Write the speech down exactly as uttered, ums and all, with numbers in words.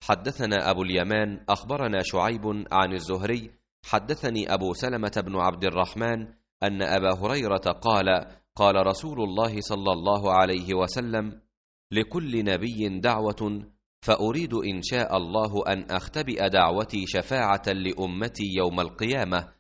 حدثنا أبو اليمان أخبرنا شعيب عن الزهري حدثني أبو سلمة بن عبد الرحمن أن أبا هريرة قال قال رسول الله صلى الله عليه وسلم: لكل نبي دعوة، فأريد إن شاء الله أن أختبئ دعوتي شفاعة لأمتي يوم القيامة،